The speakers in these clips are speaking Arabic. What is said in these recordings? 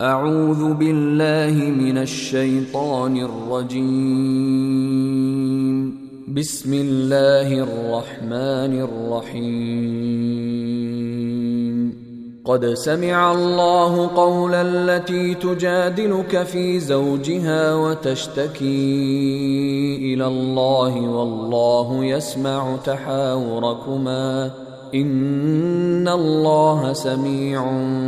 أعوذ بالله من الشيطان الرجيم. بسم الله الرحمن الرحيم. قد سمع الله قول التي تجادلك في زوجها وتشتكي إلى الله والله يسمع تحاوركما إن الله سميع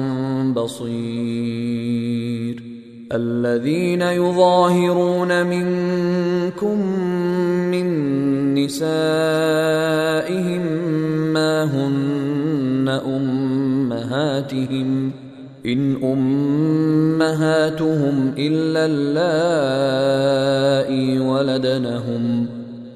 بصير. الذين يظاهرون منكم من نسائهم ما هن أمهاتهم إن أمهاتهم إلا اللائي ولدنهم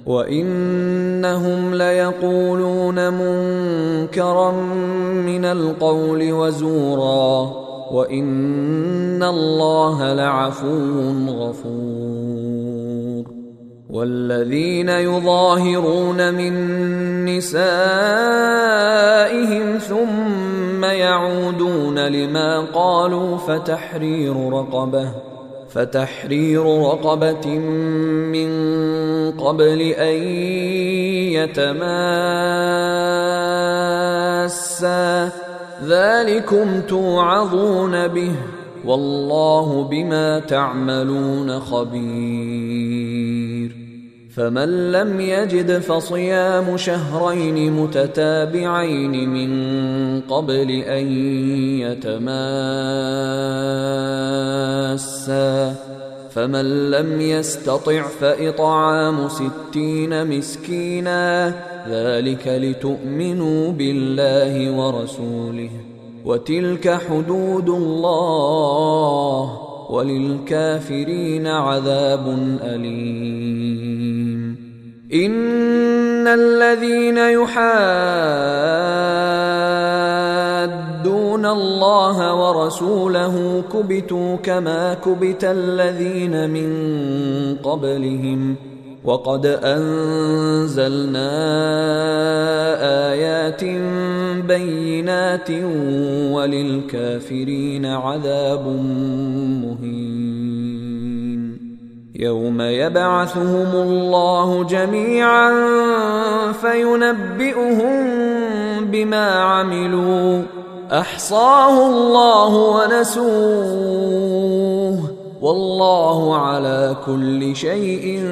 وإنهم ليقولون منكرا من القول وزورا وإن الله لعفو غفور. والذين يظاهرون من نسائهم ثم يعودون لما قالوا فتحرير رقبة من قبل أن يتماسا ذلكم توعظون به والله بما تعملون خبير. فمن لم يجد فصيام شهرين متتابعين من قبل أن يتماسا فمن لم يستطع فإطعام 60 مسكينا ذلك لتؤمنوا بالله ورسوله وتلك حدود الله وللكافرين عذاب أليم. إن الذين يحادون الله ورسوله كبتوا كما كبت الذين من قبلهم وقد أنزلنا آيات بينات وللكافرين عذاب مهين. يوم يبعثهم الله جميعا فينبئهم بما عملوا أحصاه الله ونسوه والله على كل شيء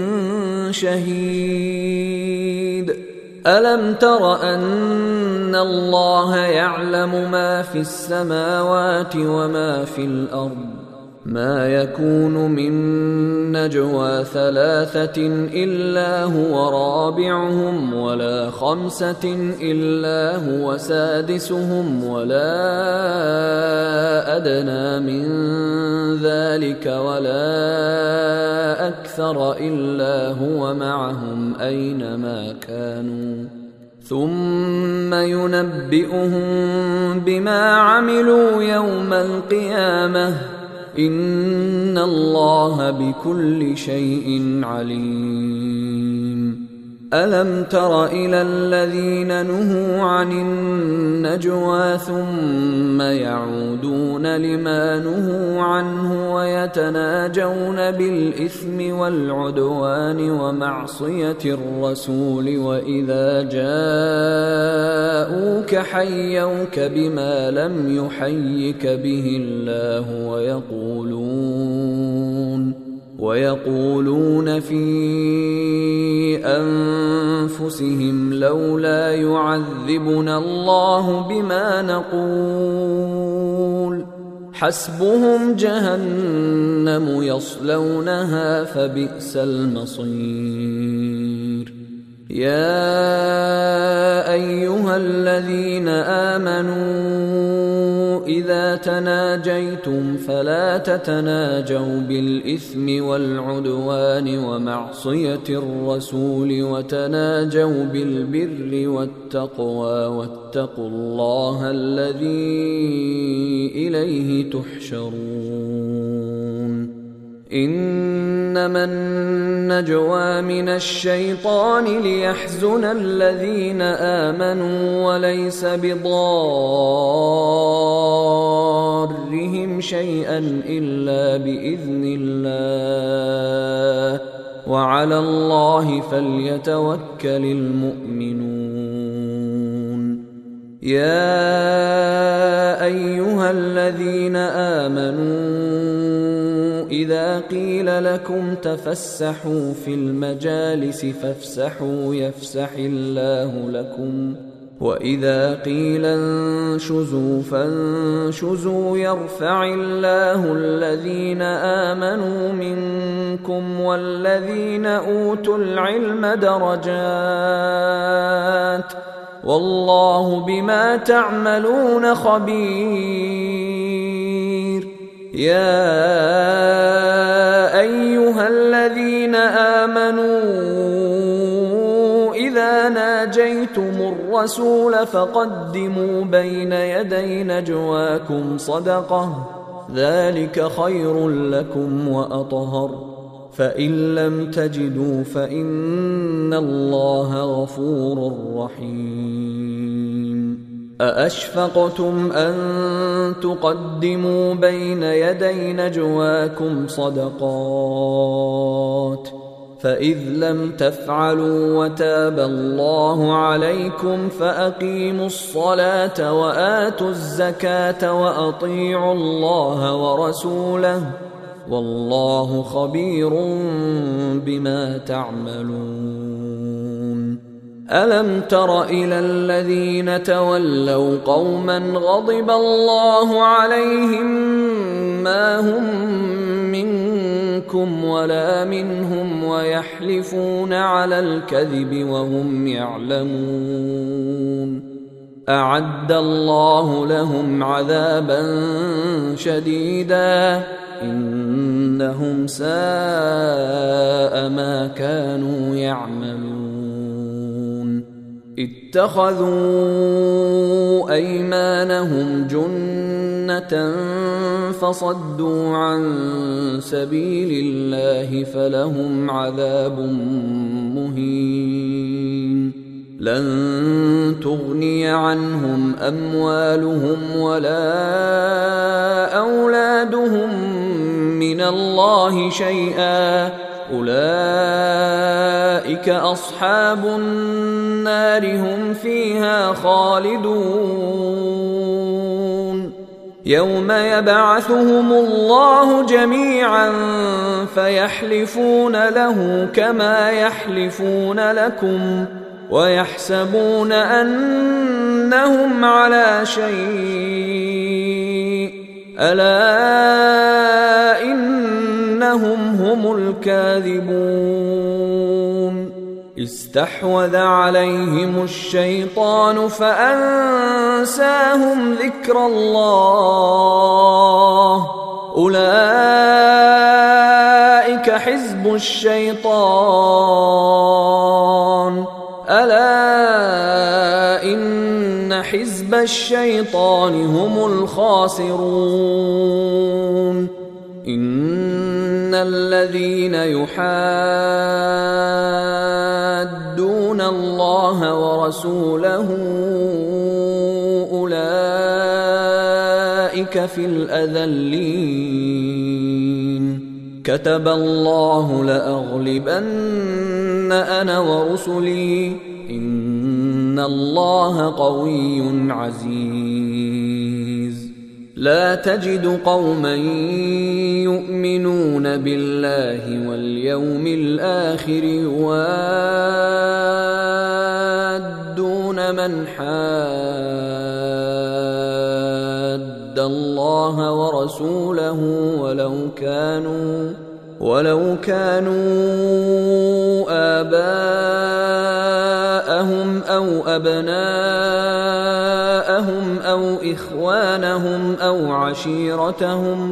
شهيد. ألم تر أن الله يعلم ما في السماوات وما في الأرض ما يكون من نجوى 3 إلا هو رابعهم ولا 5 إلا هو سادسهم ولا أدنى من ذلك ولا أكثر إلا هو معهم أينما كانوا ثم ينبئهم بما عملوا يوم القيامة إن الله بكل شيء عليم. ألم تر إلى الذين نهوا عن النجوى ثم يعودون لما نهوا عنه ويتناجون بالإثم والعدوان ومعصية الرسول وإذا جاءوك حيوك بما لم يحيك به الله ويقولون في أنفسهم لولا يعذبنا الله بما نقول حسبهم جهنم يصلونها فبئس المصير. يا أيها الذين آمنوا إذا تناجيتم فلا تتناجوا بالإثم والعدوان ومعصية الرسول وتناجوا بالبر والتقوى واتقوا الله الذي إليه تحشرون. إنما النجوى من الشيطان ليحزن الذين آمنوا وليس بضارهم ربهم شيئا إلا بإذن الله وعلى الله فليتوكل المؤمنون. يا أيها الذين آمنوا إذا قيل لكم تفسحوا في المجالس فافسحوا يفسح الله لكم وإذا قيل انشزوا فانشزوا يرفع الله الذين آمنوا منكم والذين أوتوا العلم درجات والله بما تعملون خبير. يا أيها الذين آمنوا إذا ناجيتم الرسول فقدموا بين يدي نجواكم صدقة ذلك خير لكم وأطهر فإن لم تجدوا فإن الله غفور رحيم. أأشفقتم أن تقدموا بين يدي نجواكم صدقات فإذ لم تفعلوا وتاب الله عليكم فأقيموا الصلاة وآتوا الزكاة وأطيعوا الله ورسوله والله خبير بما تعملون. ألم تر إلى الذين تولوا قوما غضب الله عليهم ما هم منكم ولا منهم ويحلفون على الكذب وهم يعلمون أعد الله لهم عذابا شديدا إنهم ساء ما كانوا يعملون. اتخذوا أيمانهم جنة فصدوا عن سبيل الله فلهم عذاب مهين. لن تغني عنهم أموالهم ولا أولادهم من الله شيئا أولئك أصحاب النار هم فيها خالدون. يوم يبعثهم الله جميعا فيحلفون له كما يحلفون لكم ويحسبون أنهم على شيء ألا إنهم هم الكاذبون. استحوذ عليهم الشيطان فأنساهم ذكر الله أولئك حزب الشيطان ألا إن حزب الشيطان هم الخاسرون. إن الذين يحادون الله ورسوله أولئك في الأذلين. كتب الله لأغلبن أنا ورسلي إن الله قوي عزيز. لا تجد قوما يؤمنون بالله واليوم الآخر يوادون من حاد الله ورسوله ولو كانوا آباءهم أو أبناءهم أو إخوانهم أو عشيرتهم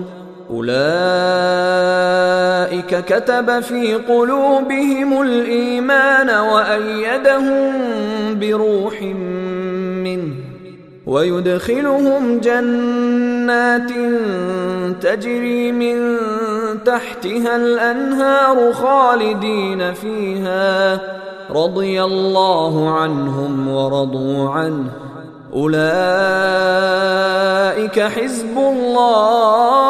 أولئك كتب في قلوبهم الإيمان وأيدهم بروح منه ويدخلهم جنات تجري من تحتها الأنهار خالدين فيها رضي الله عنهم ورضوا عنه أولئك حزب الله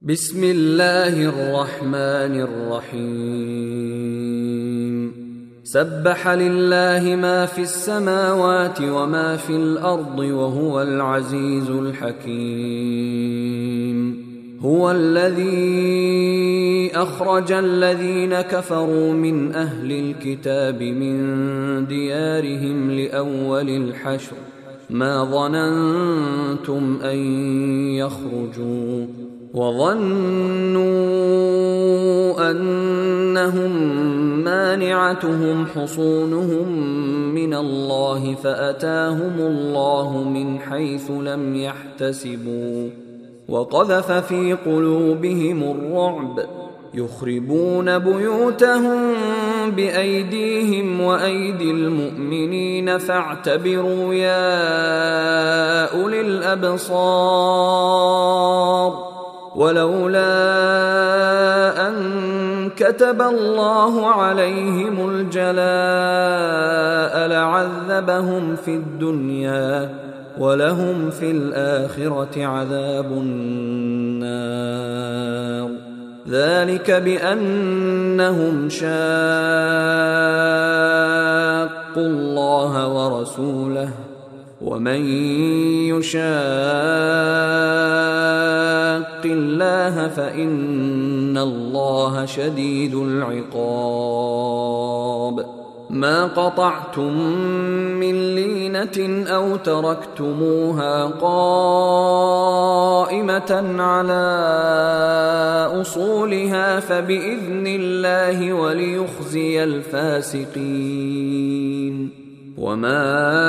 بسم الله الرحمن الرحيم سبح لله ما في السماوات وما في الأرض وهو العزيز الحكيم هو الذي أخرج الذين كفروا من أهل الكتاب من ديارهم لأول الحشر ما ظننتم أن يخرجوا وظنوا أنهم مانعتهم حصونهم من الله فأتاهم الله من حيث لم يحتسبوا وقذف في قلوبهم الرعب يخربون بيوتهم بأيديهم وأيدي المؤمنين فاعتبروا يا أولي الأبصار ولولا أن كتب الله عليهم الجلاء لعذبهم في الدنيا ولهم في الآخرة عذاب النار ذلك بأنهم شاقوا الله ورسوله ومن يشاق الله فإن الله شديد العقاب ما قطعتم من لينة أو تركتموها قائمة على أصولها فبإذن الله وليخزي الفاسقين وما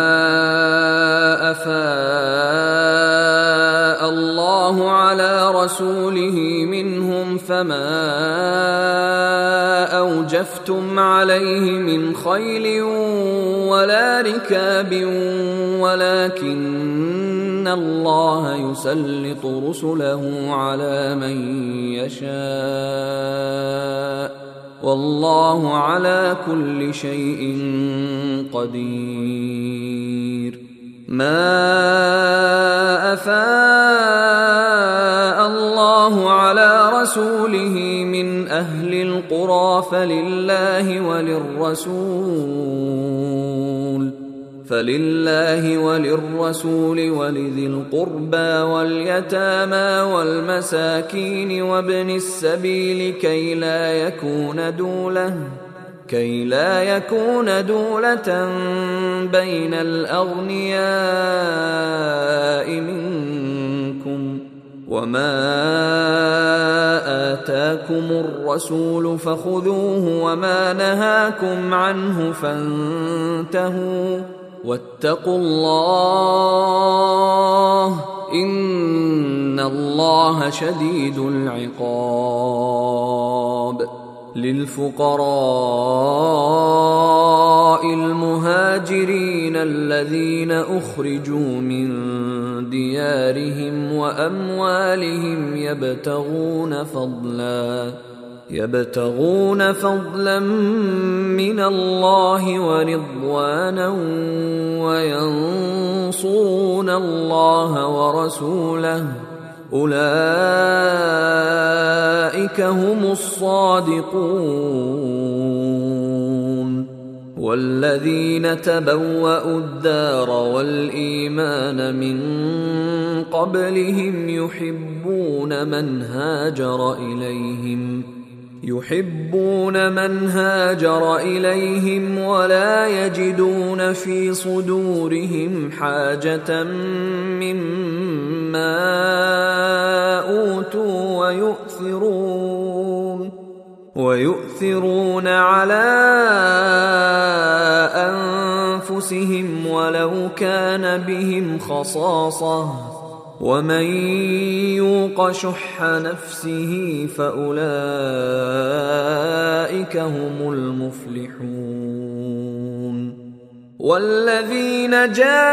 أفاء الله على رسوله منهم فما أوجفتم عليه من خيل ولا ركاب ولكن الله يسلط رسله على من يشاء والله على كل شيء قدير ما أفاء الله على رسوله من أهل القرى فلله وللرسول ولذي القربى واليتامى والمساكين وابن السبيل كي لا يكون دولة بين الأغنياء منكم وما آتاكم الرسول فخذوه وما نهاكم عنه فانتهوا واتقوا الله إن الله شديد العقاب للفقراء المهاجرين الذين أخرجوا من ديارهم وأموالهم يبتغون فضلا من الله ورضوانا وينصرون الله ورسوله أولئك هم الصادقون والذين تبوأوا الدار والإيمان من قبلهم يحبون من هاجر إليهم ولا يجدون في صدورهم حاجة مما أوتوا ويؤثرون على أنفسهم ولو كان بهم خصاصة ومن يوق شح نفسه فأولئك هم المفلحون والذين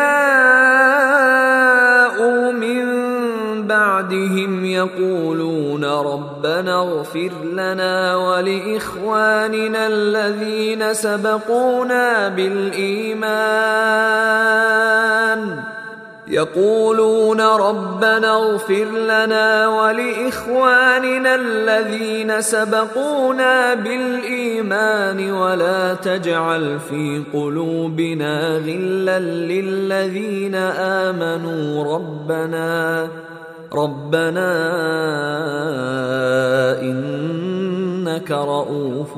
جاءوا من بعدهم يقولون ربنا اغفر لنا ولإخواننا الذين سبقونا بالإيمان يقولون ربنا اغفر لنا ولإخواننا الذين سبقونا بالإيمان ولا تجعل في قلوبنا غلا للذين آمنوا ربنا إنك رؤوف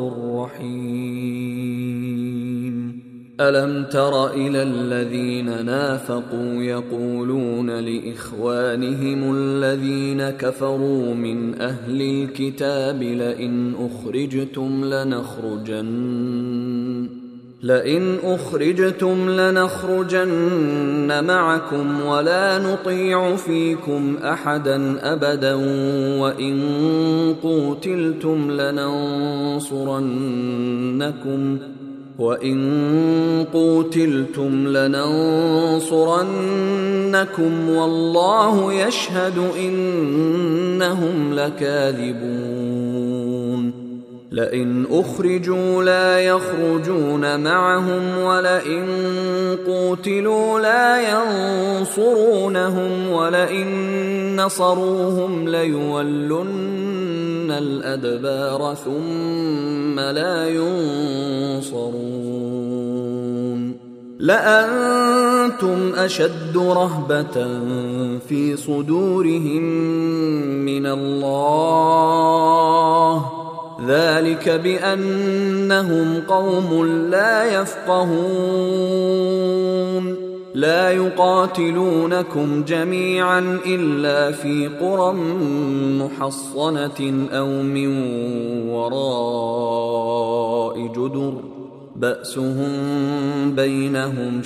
رحيم. ألم تر إلى الذين نافقوا يقولون لإخوانهم الذين كفروا من أهل الكتاب لئن أخرجتم لنخرجن معكم ولا نطيع فيكم أحدا أبدا وإن قوتلتم لننصرنكم والله يشهد إنهم لكاذبون. لئن أخرجوا لا يخرجون معهم ولئن قوتلوا لا ينصرونهم ولئن نصروهم ليولن الأدبار ثم لا ينصرون. لأنتم أشد رهبة في صدورهم من الله ذلك بأنهم قوم لا يفقهون. لا يقاتلونكم جميعا إلا في قرى محصنة أو من وراء جدر بأسهم بينهم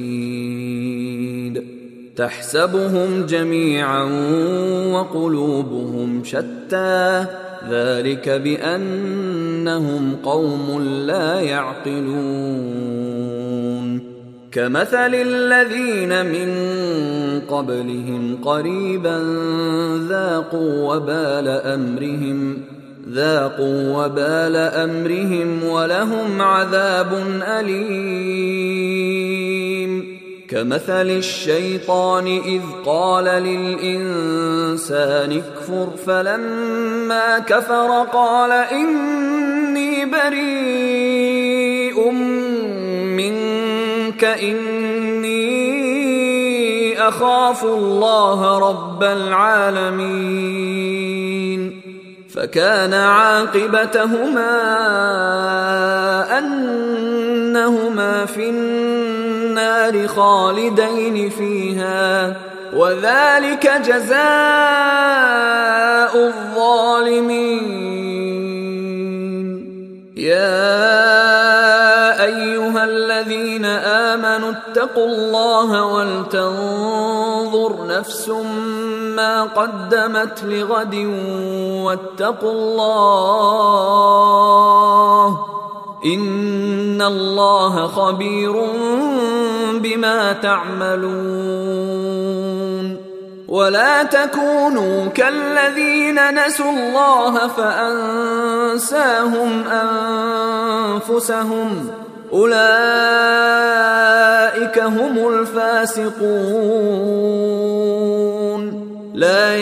شديد تحسبهم جميعا وقلوبهم شتى ذلك بأنهم قوم لا يعقلون. كمثل الذين من قبلهم قريبا ذاقوا وبال أمرهم ولهم عذاب أليم. كمثل الشيطان إذ قال للإنسان اكفر فلما كفر قال إني بريء منك إني أخاف الله رب العالمين. فكان عاقبتهما أنهما في النار خالدين فيها وذلك جزاء الظالمين. يا أيها الذين آمنوا اتقوا الله ولتنظر نفس ما قدمت لغد واتقوا الله إن الله خبير بما تعملون. ولا تكونوا كالذين نسوا الله فأنساهم أنفسهم أولئك هم الفاسقون. لا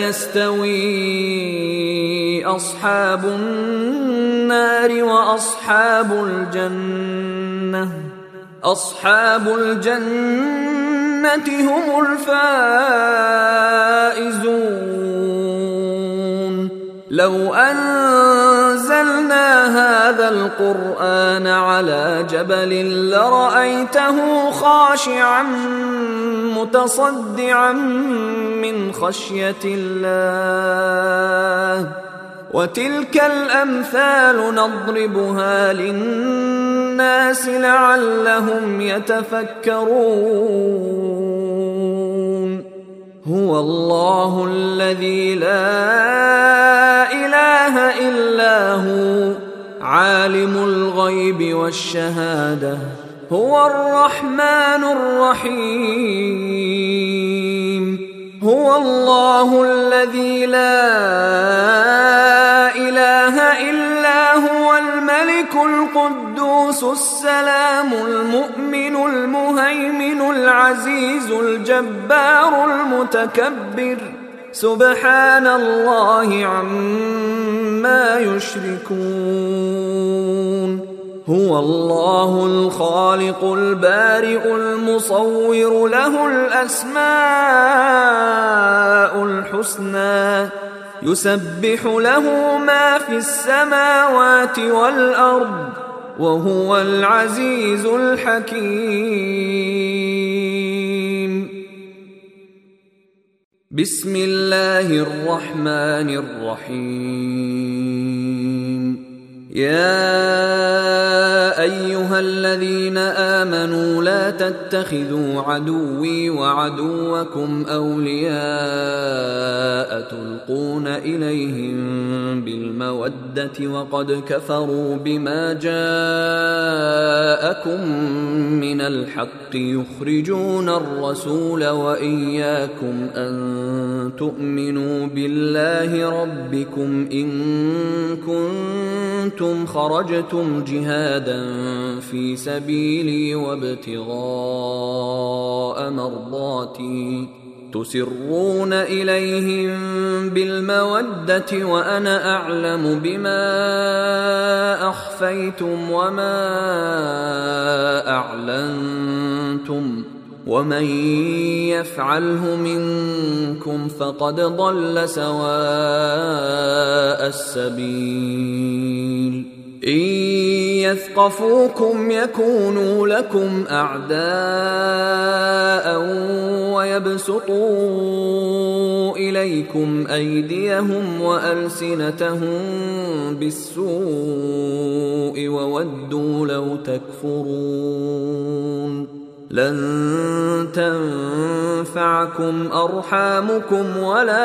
يستوي أصحاب النار وأصحاب الجنة هم الفائزون. لو أنزلنا هذا القرآن على جبل لرأيته خاشعا متصدعا من خشية الله. وتلك الأمثال نضربها للناس لعلهم يتفكرون. هو الله الذي لا إله إلا هو عالم الغيب والشهادة هو الرحمن الرحيم. هو الله الذي لا إله إلا هو الملك الملك القدوس السلام المؤمن المهيمن العزيز الجبار المتكبر سبحان الله عما يشركون هو الله الخالق البارئ المصور له الأسماء الحسنى يسبح له ما في السماوات والأرض وهو العزيز الحكيم بسم الله الرحمن الرحيم يا أيها الذين آمنوا لا تتخذوا عدوي وعدوكم أولياء تلقون إليهم بالمودة وقد كفروا بما جاءكم من الحق يخرجون الرسول وإياكم أن تؤمنوا بالله ربكم إن كنتم خرجتم جهادا في سبيلي وابتغاء مرضاتي تسرون إليهم بالمودة وأنا أعلم بما أخفيتم وما أعلنتم ومن يفعله منكم فقد ضل سواء السبيل إن يثقفوكم يكونوا لكم أعداء ويبسطوا إليكم أيديهم وألسنتهم بالسوء وودوا لو تكفرون لن تنفعكم أرحامكم ولا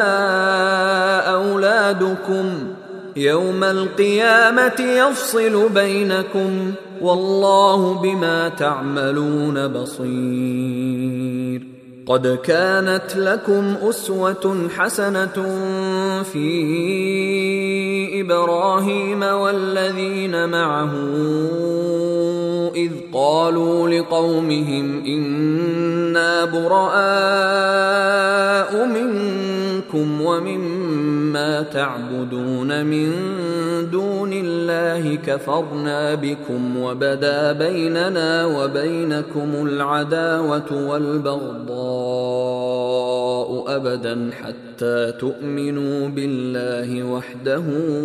أولادكم يوم القيامة يفصل بينكم والله بما تعملون بصير قد كانت لكم أسوة حسنة في إبراهيم والذين معه إذ قالوا لقومهم إنا براء منكم ومما تعبدون من دون الله كفرنا بكم وبدا بيننا وبينكم العداوة والبغضاء أبدا حتى تؤمنوا بالله وحده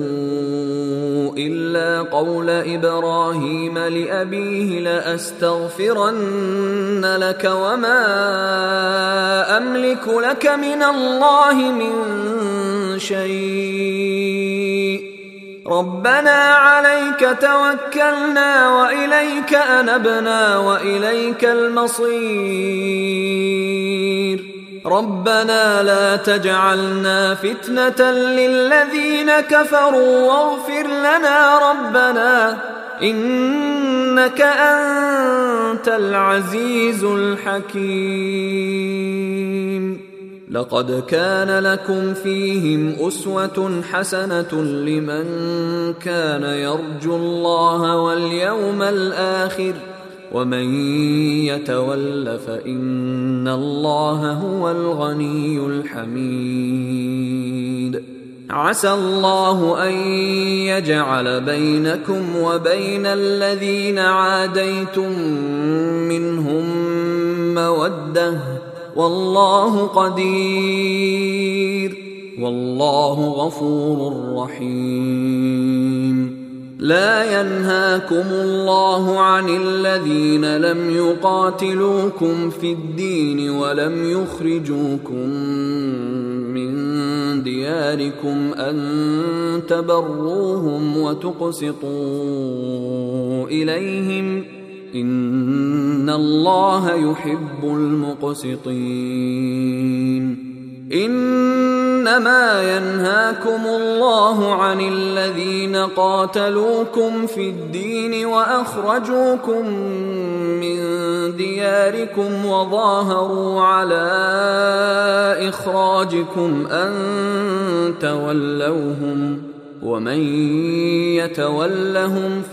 إلا قول إبراهيم لأبيه لأستغفرن لك وما أملك لك من الله من شيء ربنا عليك توكلنا وإليك أنبنا وإليك المصير ربنا لا تجعلنا فتنة للذين كفروا واغفر لنا ربنا إنك أنت العزيز الحكيم لقد كان لكم فيهم أسوة حسنة لمن كان يرجو الله واليوم الآخر ومن يتول فإن الله هو الغني الحميد عسى الله أن يجعل بينكم وبين الذين عاديتم منهم مودة والله قدير والله غفور رحيم لا ينهاكم الله عن الذين لم يقاتلوكم في الدين ولم يخرجوكم من دياركم أن تبروهم وتقسطوا إليهم إن الله يحب المقسطين إنما ينهاكم الله عن الذين قاتلوكم في الدين وأخرجوكم من دياركم وظاهروا على إخراجكم أن تولوهم ومن يتولهم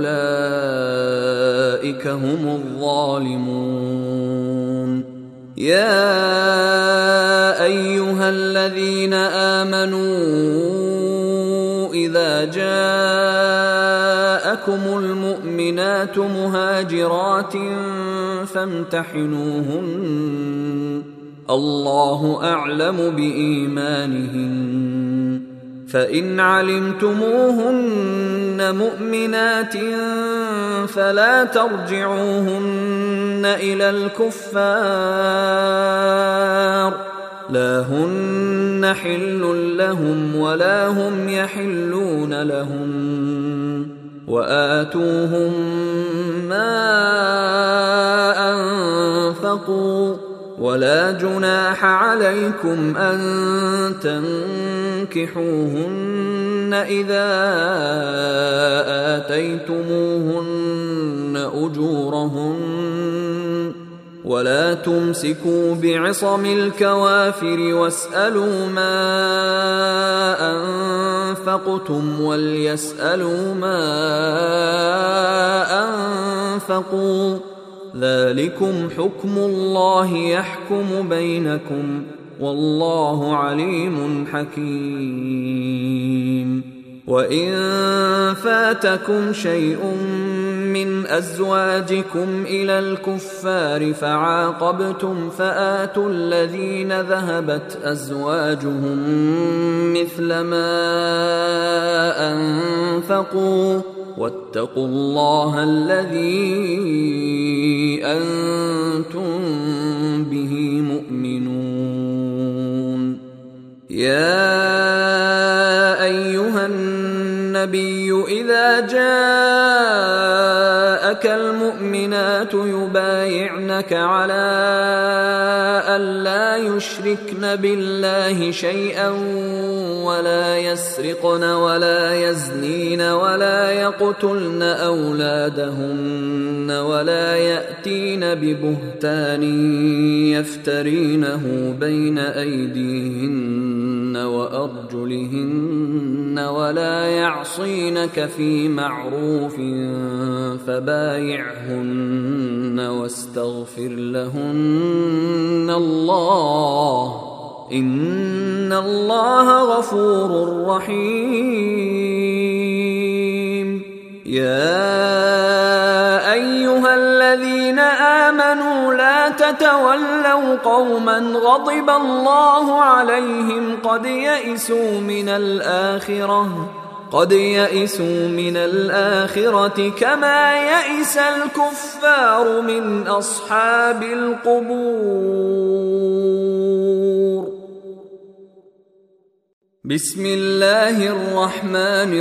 فأولئك هم الظالمون. يا أيها الذين آمنوا إذا جاءكم المؤمنات مهاجرات فامتحنوهن، الله أعلم بإيمانهن، فإن علمتموهن مؤمنات فلا ترجعوهن إلى الكفار، لا هن حل لهم ولا هم يحلون لهم، وآتوهم ما أنفقوا، ولا جناح عليكم أن تنكحوهن إذا آتيتموهن أجورهن، ولا تمسكوا بعصم الكوافر واسألوا ما أنفقتم وليسألوا ما أنفقوا، ذلكم حكم الله يحكم بينكم، والله عليم حكيم. وإن فاتكم شيء من أزواجكم إلى الكفار فعاقبتم فآتوا الذين ذهبت أزواجهم مثل ما أنفقوا، واتقوا الله الذي أنتم به مؤمنون. يا أيها النبي إذا جاءك المؤمنات يبايعنك على ألا يشركن بالله شيئا ولا يسرقن ولا يزنين ولا يقتلن أولادهن ولا يأتين ببهتان يفترينه بين أيديهن وأرجلهن ولا يعصينك في معروف فبايعهن واستغفر لهن الله، إن الله غفور رحيم. يا أيها الذين آمنوا لا تتولوا قوما غضب الله عليهم قد يئسوا من الآخرة كما يئس الكفار من أصحاب القبور. بسم الله الرحمن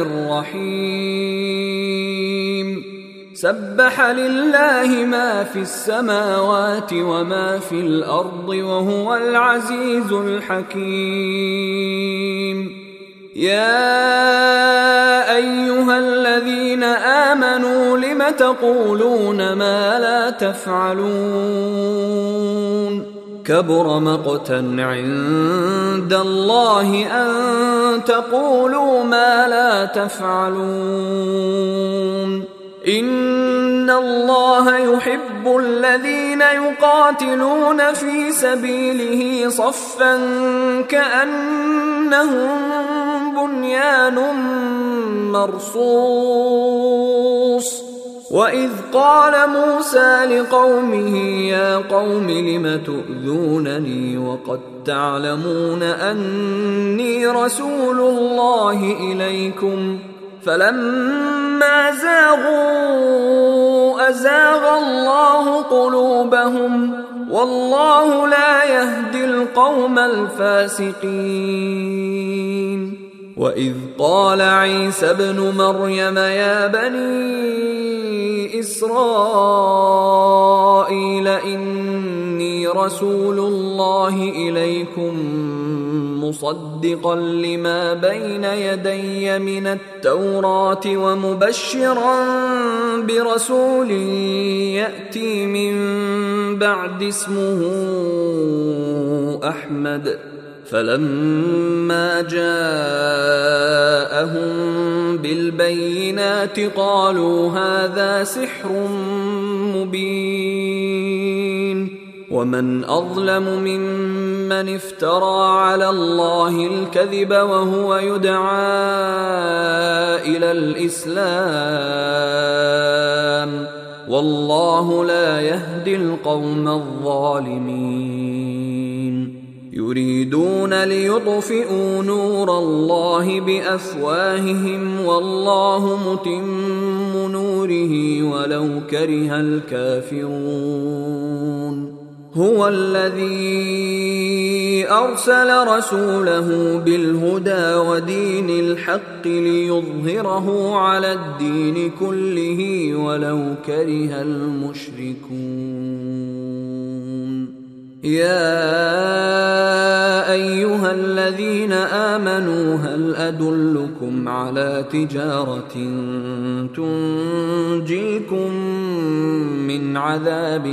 الرحيم. سبح لله ما في السماوات وما في الأرض وهو العزيز الحكيم. يا أيها الذين آمنوا لم تقولون ما لا تفعلون؟ كبر مقتا عند الله أن تقولوا ما لا تفعلون. إن الله يحب الذين يقاتلون في سبيله صفا كأنهم بنيان مرصوص. وإذ قال موسى لقومه يا قوم لم تؤذونني وقد تعلمون أني رسول الله إليكم فلما زاغوا أزاغ الله قلوبهم والله لا يهدي القوم الفاسقين. وإذ قال عيسى ابن مريم يا بني إسرائيل إني رسول الله إليكم مصدقا لما بين يدي من التوراة ومبشرا برسول يأتي من بعد اسمه أحمد فلما جاءهم بالبينات قالوا هذا سحر مبين ومن أظلم ممن افترى على الله الكذب وهو يدعى إلى الإسلام والله لا يهدي القوم الظالمين يريدون ليطفئوا نور الله بأفواههم والله متم نوره ولو كره الكافرون هو الذي أرسل رسوله بالهدى ودين الحق ليظهره على الدين كله ولو كره المشركون يا أيها الذين آمنوا هل أدلكم على تجارة تنجيكم من عذاب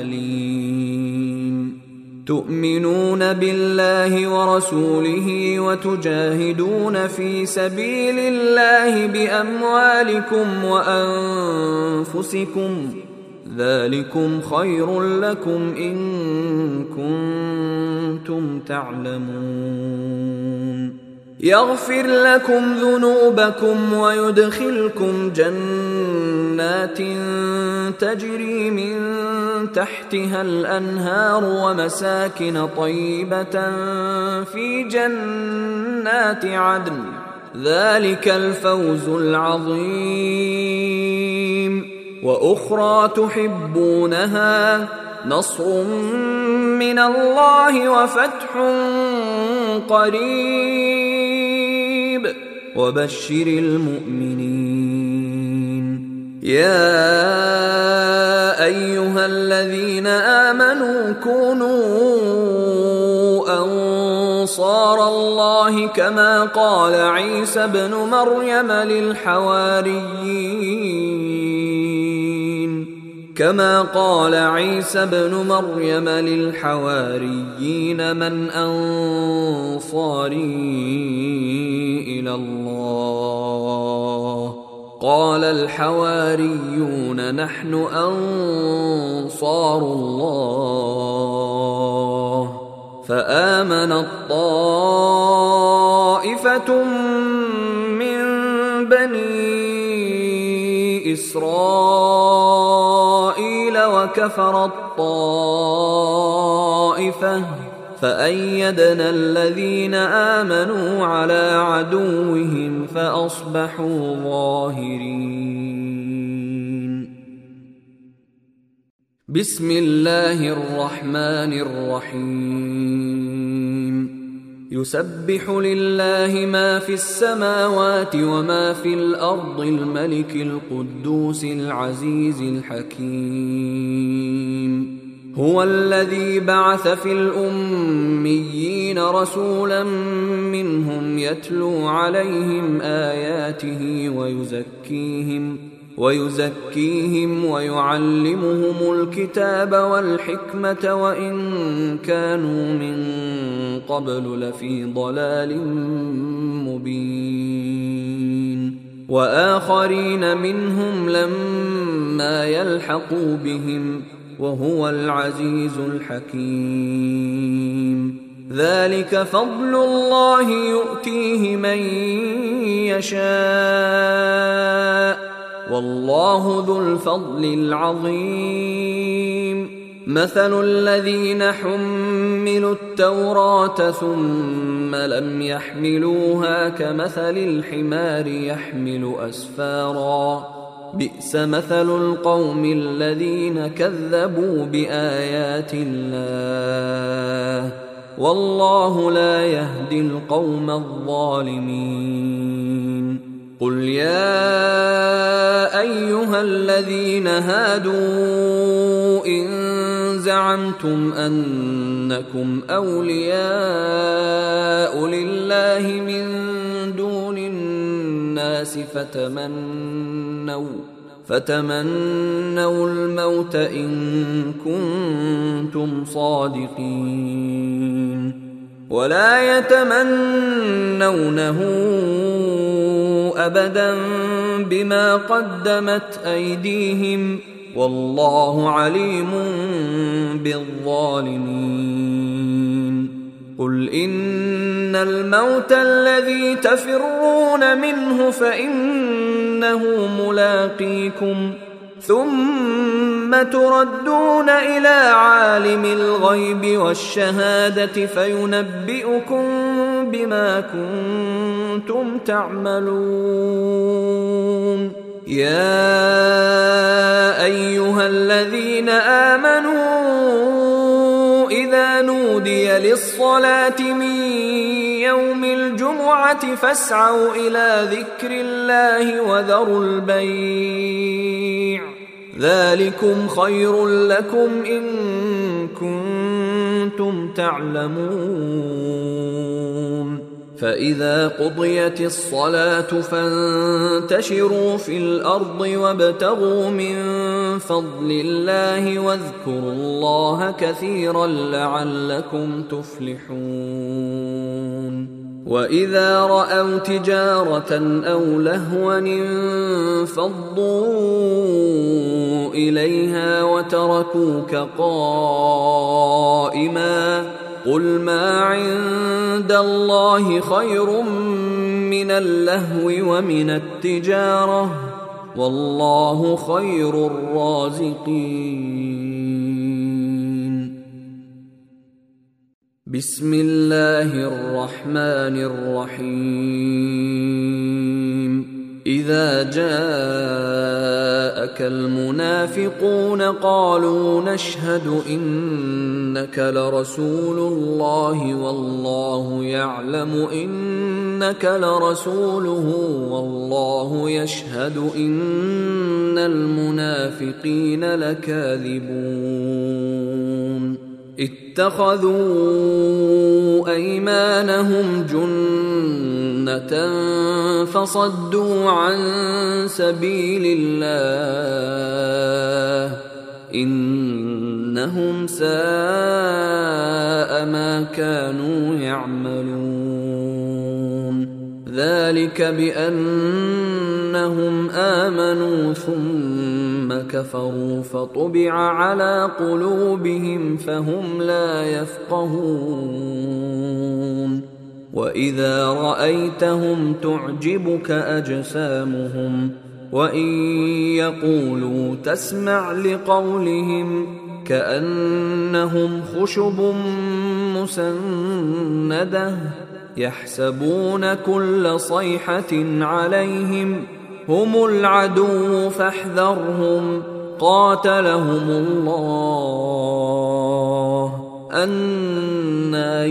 أليم تؤمنون بالله ورسوله وتجاهدون في سبيل الله بأموالكم وأنفسكم ذلكم خير لكم إن كنتم تعلمون يغفر لكم ذنوبكم ويدخلكم جنات تجري من تحتها الأنهار ومساكن طيبة في جنات عدن ذلك الفوز العظيم وأخرى تحبونها نصر من الله وفتح قريب وبشر المؤمنين يا أيها الذين آمنوا كونوا أنصار الله كما قال عيسى ابن مريم للحواريين من أنصاري إلى الله قال الحواريون نحن أنصار الله فآمنت طائفة من بني إسرائيل وكفرت طائفة فأيدنا الذين آمنوا على عدوهم فأصبحوا ظاهرين بسم الله الرحمن الرحيم يسبح لله ما في السماوات وما في الأرض الملك القدوس العزيز الحكيم هو الذي بعث في الأميين رسولا منهم يتلو عليهم آياته ويزكيهم ويعلمهم الكتاب والحكمة وإن كانوا من قبل لفي ضلال مبين وآخرين منهم لما يلحقوا بهم وهو العزيز الحكيم ذلك فضل الله يؤتيه من يشاء والله ذو الفضل العظيم مثل الذين حملوا التوراة ثم لم يحملوها كمثل الحمار يحمل أسفارا بئس مثل القوم الذين كذبوا بآيات الله والله لا يهدي القوم الظالمين قل يا أيها الذين هادوا إن زعمتم أنكم أولياء لله من دون الناس فتمنوا الموت إن كنتم صادقين ولا يتمنونه أبدا بما قدمت أيديهم والله عليم بالظالمين. قل إن الموت الذي تفرون منه فإنه ملاقيكم ثم تردون إلى عالم الغيب والشهادة فينبئكم بما كنتم تعملون. يا أيها الذين آمنوا إذا نودي للصلاة من يوم الجمعة فاسعوا إلى ذكر الله وذروا البيع ذلكم خير لكم إن كنتم تعلمون. فإذا قضيت الصلاة فانتشروا في الأرض وابتغوا من فضل الله واذكروا الله كثيرا لعلكم تفلحون. وإذا رأوا تجارة أو لهوا انفضوا إليها وتركوك قائما قل ما عند الله خير من اللهو ومن التجارة والله خير الرازقين. بسم الله الرحمن الرحيم. إذا جاءك المنافقون قالوا نشهد إنك لرسول الله والله يعلم إنك لرسوله والله يشهد إن المنافقين لكاذبون. اتخذوا أيمانهم جنة فصدوا عن سبيل الله إنهم ساء ما كانوا يعملون. ذلك بأنهم آمنوا ثم كفروا فطبع على قلوبهم فهم لا يفقهون. وإذا رأيتهم تعجبك أجسامهم وإن يقولوا تسمع لقولهم كأنهم خشب مسندة يحسبون كل صيحة عليهم هم العدو فاحذرهم قاتلهم الله أنى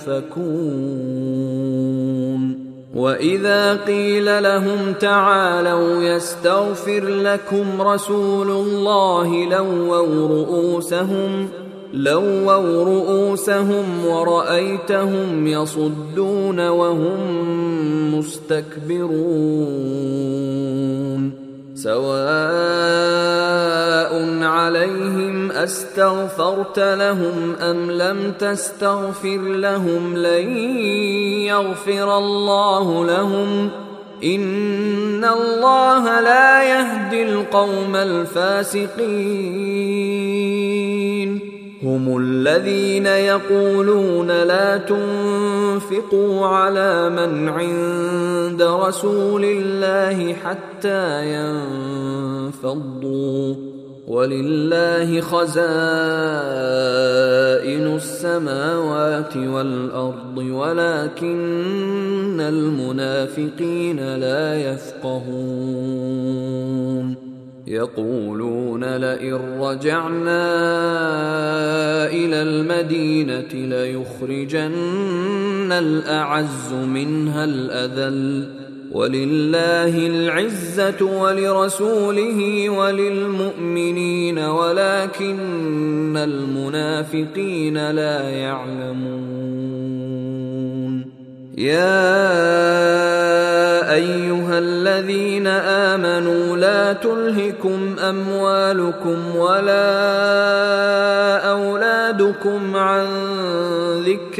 يؤفكون. وإذا قيل لهم تعالوا يستغفر لكم رسول الله لووا رؤوسهم ورأيتهم يصدون وهم مستكبرون. سواء عليهم أستغفرت لهم أم لم تستغفر لهم لن يغفر الله لهم إن الله لا يهدي القوم الفاسقين. هم الذين يقولون لا تنفقوا على من عند رسول الله حتى ينفضوا ولله خزائن السماوات والأرض ولكن المنافقين لا يفقهون. يقولون لئن رجعنا إلى المدينة ليخرجن الأعز منها الأذل ولله العزة ولرسوله وللمؤمنين ولكن المنافقين لا يعلمون. يا أيها الذين آمنوا لا تلهكم أموالكم ولا أولادكم عن ذكر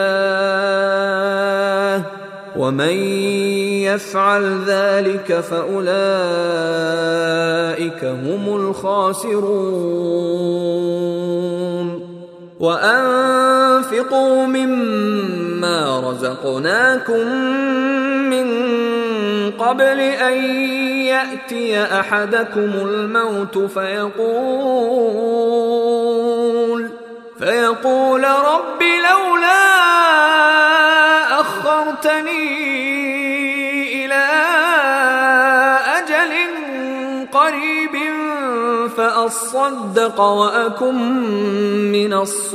الله ومن يفعل ذلك فأولئك هم الخاسرون وأنفقوا مما رزقناكم من قبل أن يأتي أحدكم الموت فيقول رب لولا أخرتني إلى أجل قريب فأصدق وأكن من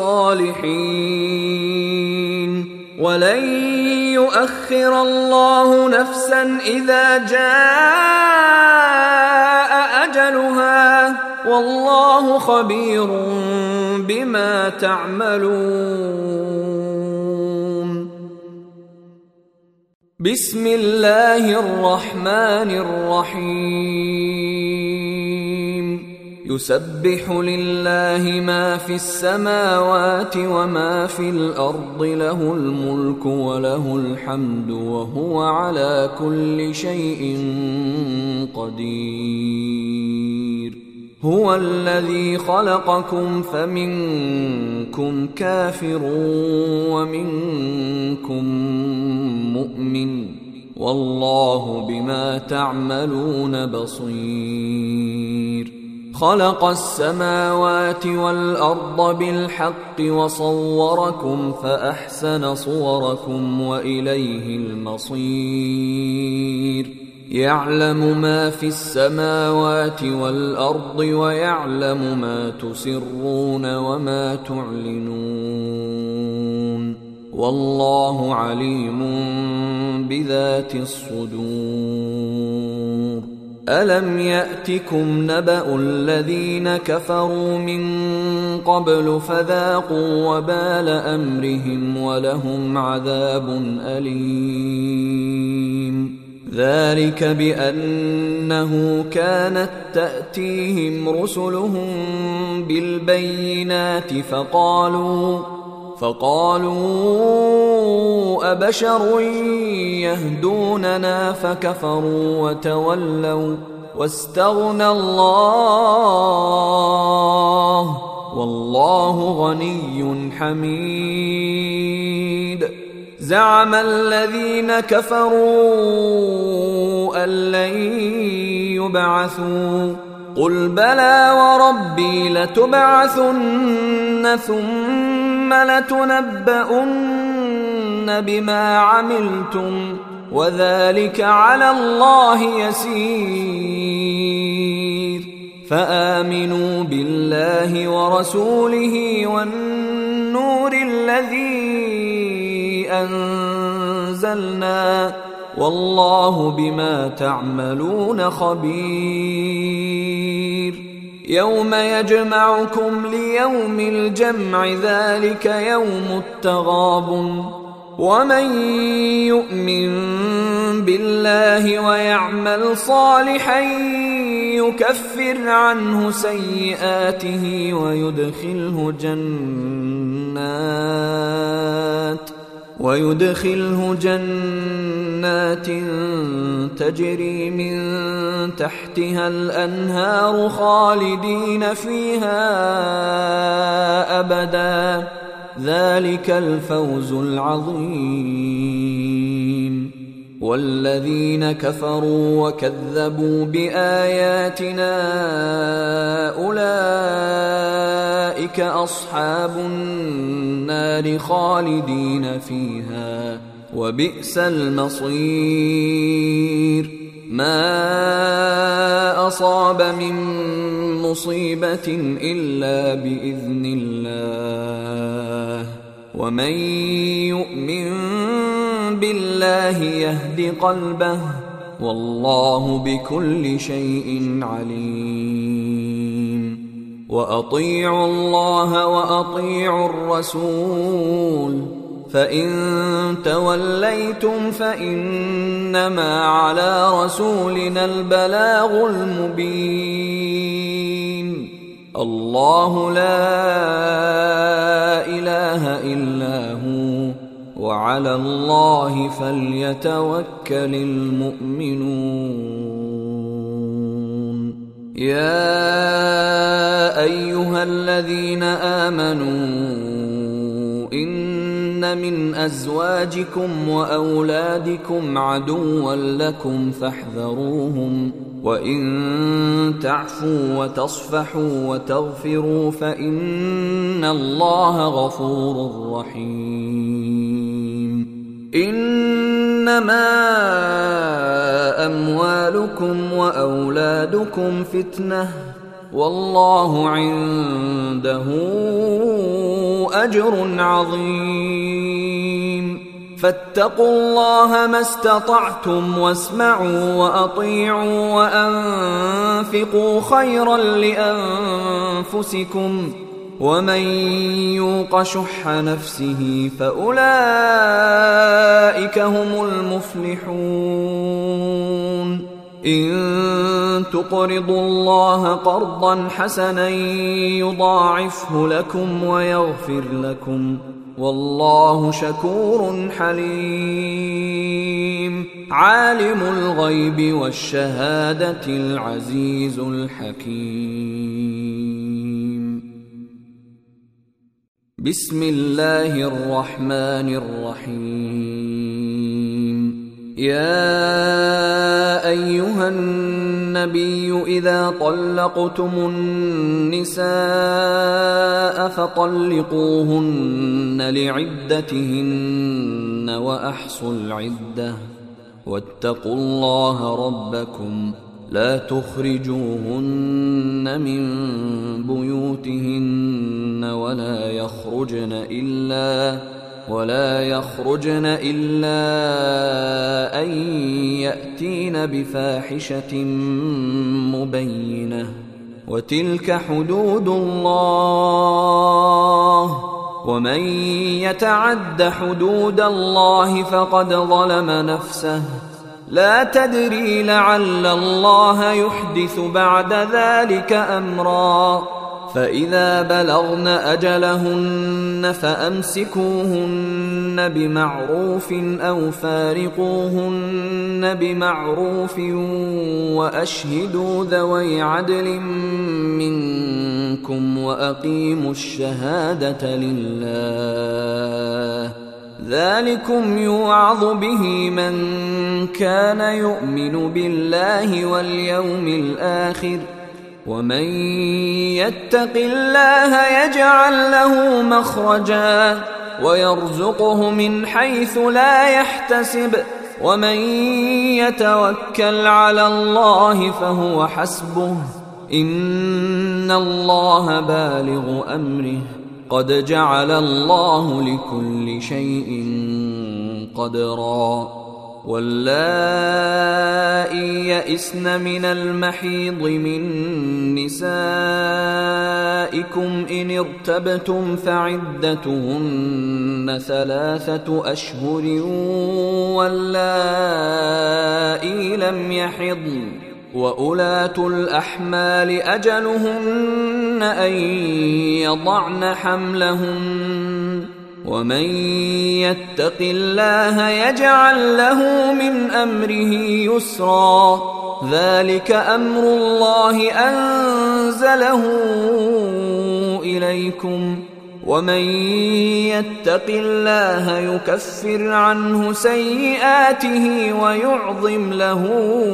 الصالحين ولن يؤخر الله نفسا إذا جاء أجلها والله خبير بما تعملون. بسم الله الرحمن الرحيم. يسبح لله ما في السماوات وما في الأرض له الملك وله الحمد وهو على كل شيء قدير. هو الذي خلقكم فمنكم كافر ومنكم مؤمن والله بما تعملون بصير. خلق السماوات والأرض بالحق وصوركم فأحسن صوركم وإليه المصير. يعلم ما في السماوات والأرض ويعلم ما تسرون وما تعلنون والله عليم بذات الصدور. ألم يأتكم نبأ الذين كفروا من قبل فذاقوا وبال أمرهم ولهم عذاب أليم. ذلك بأنه كانت تأتيهم رسلهم بالبينات فقالوا أبشر يهدوننا فكفروا وتولوا واستغنى الله والله غني حميد. زعم الذين كفروا أن لن يبعثوا قل بلى وربي لتبعثن ثم لتنبؤن بما عملتم وذلك على الله يسير. فآمنوا بالله ورسوله والنور الذي أنزلنا والله بما تعملون خبير. يوم يجمعكم ليوم الجمع ذلك يوم التغابن ومن يؤمن بالله ويعمل صالحا يكفر عنه سيئاته ويدخله جنات تجري من تحتها الأنهار خالدين فيها أبدا ذلك الفوز العظيم. والذين كفروا وكذبوا بآياتنا أولئك أصحاب النار خالدين فيها وبئس المصير. ما أصاب من مصيبة إلا بإذن الله ومن يؤمن بالله يهد قلبه والله بكل شيء عليم. وأطيعوا الله وأطيعوا الرسول فإن توليتم فإنما على رسولنا البلاغ المبين. الله لا إله إلا هو وعلى الله فليتوكل المؤمنون. يا أيها الذين آمنوا إن من أزواجكم وأولادكم عدوا لكم فاحذروهم، وإن تعفوا وتصفحوا وتغفروا فإن الله غفور رحيم. إنما أموالكم وأولادكم فتنة والله عنده أجر عظيم. فاتقوا الله ما استطعتم واسمعوا وأطيعوا وأنفقوا خيرا لأنفسكم ومن يوق شح نفسه فأولئك هم المفلحون. إن تقرضوا الله قرضا حسنا يضاعفه لكم ويغفر لكم والله شكور حليم. عالم الغيب والشهادة العزيز الحكيم. بسم الله الرحمن الرحيم. يا أيها النبي إذا طلقتم النساء فطلقوهن لعدتهن وأحصوا العدة واتقوا الله ربكم لا تخرجوهن من بيوتهن ولا يخرجن إلا أن يأتين بفاحشة مبينة وتلك حدود الله ومن يتعد حدود الله فقد ظلم نفسه لا تدري لعل الله يحدث بعد ذلك أمرا. فإذا بلغن أجلهن فأمسكوهن بمعروف أو فارقوهن بمعروف وأشهدوا ذوي عدل منكم وأقيموا الشهادة لله ذلكم يوعظ به من كان يؤمن بالله واليوم الآخر ومن يتق الله يجعل له مخرجا ويرزقه من حيث لا يحتسب ومن يتوكل على الله فهو حسبه إن الله بالغ أمره قد جعل الله لكل شيء قدرا. واللائي يئسن من المحيض من نسائكم إن ارتبتم فعدتهن 3 أشهر واللائي لم يحضن وأولاة الأحمال أجلهن أن يضعن حملهن ومن يتق الله يجعل له من أمره يسرا. ذلك أمر الله أنزله إليكم ومن يتق الله يكفر عنه سيئاته ويعظم له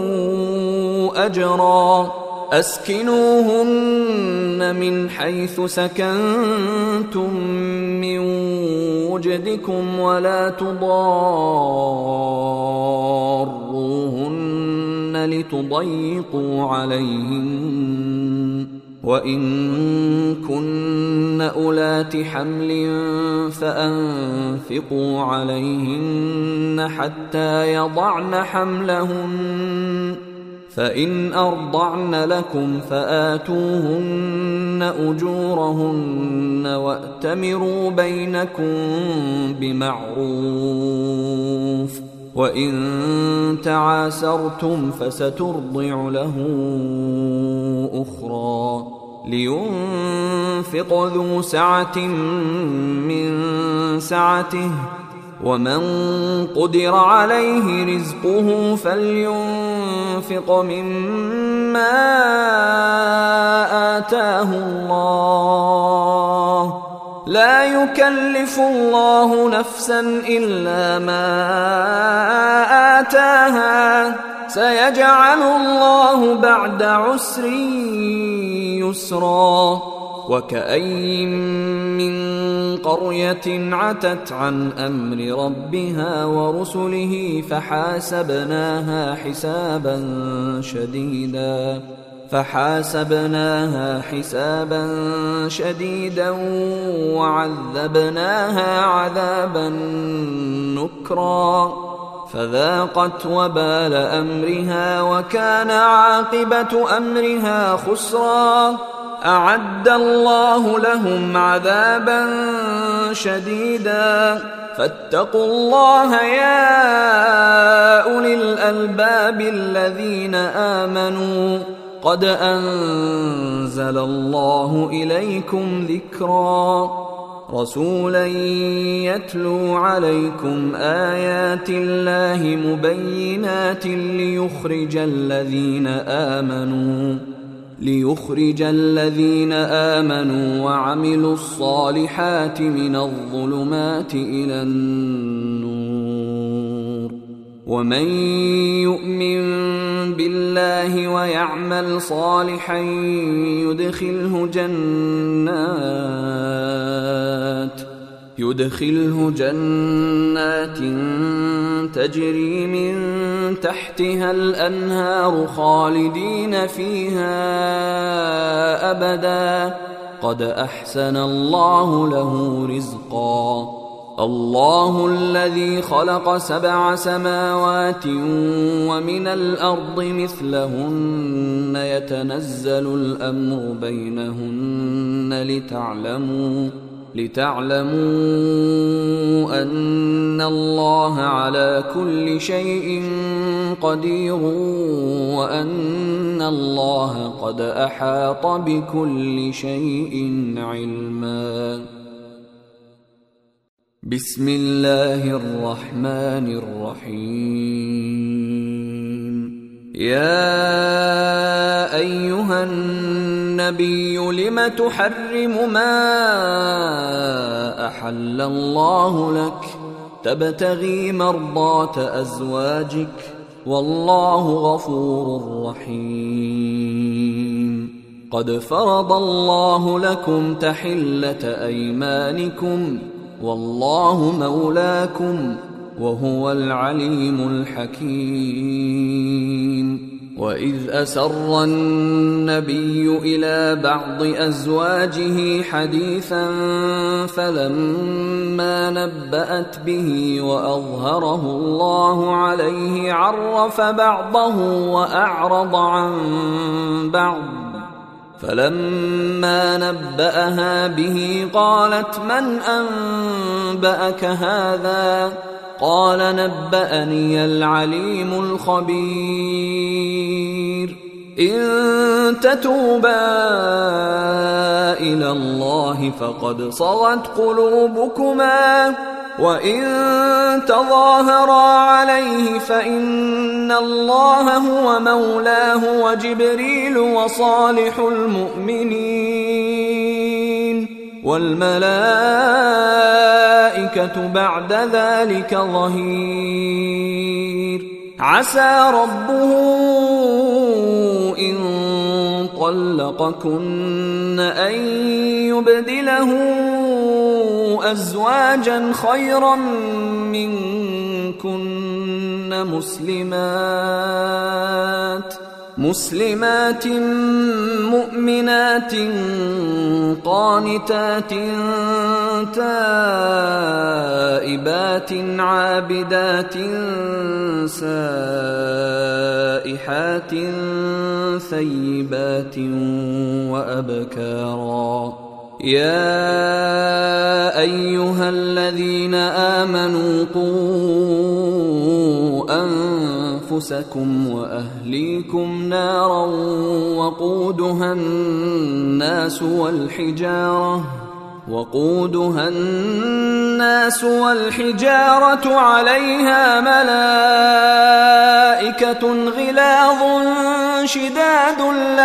أجرا. أسكنوهن من حيث سكنتم من وجدكم ولا تضاروهن لتضيقوا عليهن وإن كن أولات حمل فأنفقوا عليهن حتى يضعن حملهن فإن أرضعن لكم فآتوهن أجورهن وأتمروا بينكم بمعروف وإن تعاسرتم فسترضع له أخرى لينفق ذو سعة من سعته ومن قدر عليه رزقه فلينفق مما آتاه الله لا يكلف الله نفسا إلا ما آتاها سيجعل الله بعد عسر يسرا وكأي من قرية عتت عن أمر ربها ورسله فحاسبناها حسابا شديدا وعذبناها عذابا نكرا فذاقت وبال أمرها وكان عاقبة أمرها خسرا أعد الله لهم عذابا شديدا فاتقوا الله يا أولي الألباب الذين آمنوا قد أنزل الله إليكم ذكرا رسولا يتلو عليكم آيات الله مبينات ليخرج الذين آمنوا وعملوا الصالحات من الظلمات إلى النور ومن يؤمن بالله ويعمل صالحا يدخله جنات تجري من تحتها الأنهار خالدين فيها أبدا قد أحسن الله له رزقا الله الذي خلق 7 سماوات ومن الأرض مثلهن يتنزل الأمر بينهن لتعلموا أن الله على كل شيء قدير وأن الله قد أحاط بكل شيء علما بسم الله الرحمن الرحيم يا أيها النبي لم تحرم ما أحل الله لك تبتغي مرضات أزواجك والله غفور رحيم قد فرض الله لكم تحلة أيمانكم والله مولاكم وهو العليم الحكيم وإذ أسر النبي إلى بعض أزواجه حديثا فلما نبأت به وأظهره الله عليه عرف بعضه وأعرض عن بعض فلما نبأها به قالت من أنبأك هذا قال نبأني العليم الخبير إن تتوبا إلى الله فقد صغت قلوبكما وإن تظاهرا عليه فإن الله هو مولاه وجبريل وصالح المؤمنين والملائكة بعد ذلك ظهير عسى ربه إن طلقكن أن يبدله أزواجا خيرا منكن مسلمات مؤمنات قانتات تائبات عابدات سائحات ثيبات وأبكارا يا أيها الذين آمنوا قوا أنفسكم وأهليكم نارا وقودها الناس والحجارة عليها ملائكة غلاظ شداد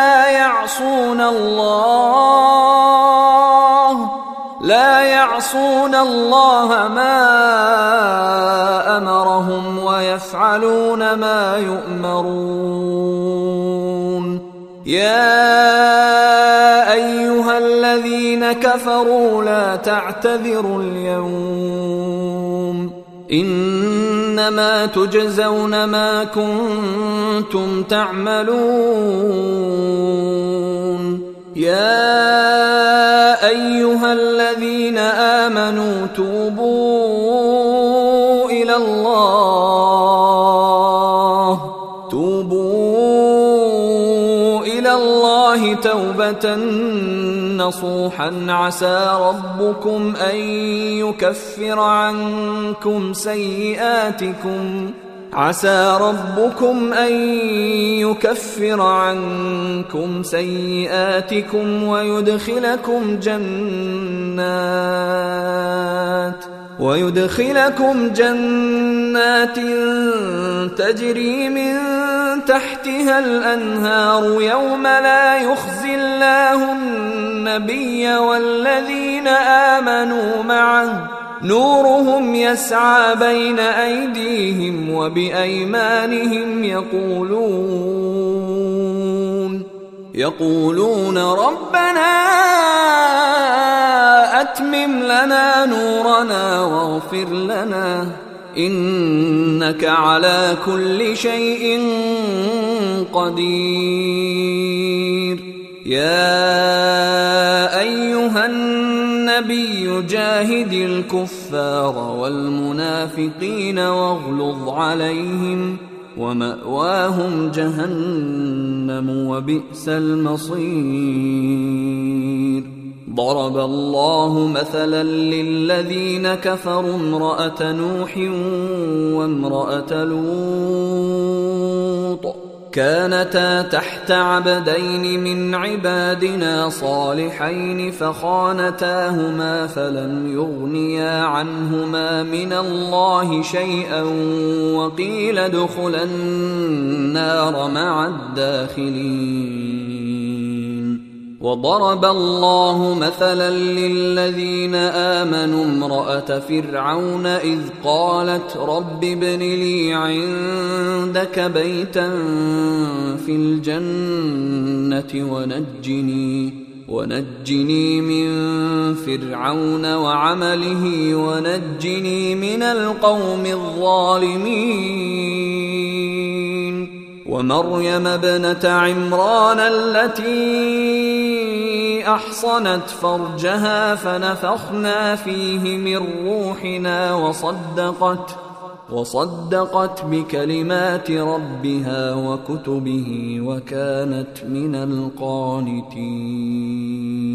لا يعصون الله ما أمرهم ويفعلون ما يؤمرون يا أيها الذين كفروا لا تعتذروا اليوم إنما تجزون ما كنتم تعملون يا أيها الذين آمنوا توبوا إلى الله توبة نصوحا عسى ربكم أن يكفر عنكم سيئاتكم ويدخلكم جنات تجري من تحتها الأنهار يوم لا يخزي الله النبي والذين آمنوا معه نورهم يسعى بين أيديهم وبأيمانهم يقولون ربنا أتمم لنا نورنا واغفر لنا إنك على كل شيء قدير يا أيها النبي جاهد الكفار والمنافقين واغلظ عليهم ومأواهم جهنم وبئس المصير ضرب الله مثلا للذين كفروا امرأة نوح وامرأة لوط كانتا تحت عبدين من عبادنا صالحين فخانتاهما فلم يغنيا عنهما من الله شيئا وقيل ادخلا النار مع الداخلين وضرب الله مثلا للذين آمنوا امرأة فرعون إذ قالت رب ابن لي عندك بيتا في الجنة ونجني من فرعون وعمله ونجني من القوم الظالمين ومريم ابنة عمران التي أحصنت فرجها فنفخنا فيه من روحنا وصدقت بكلمات ربها وكتبه وكانت من القانتين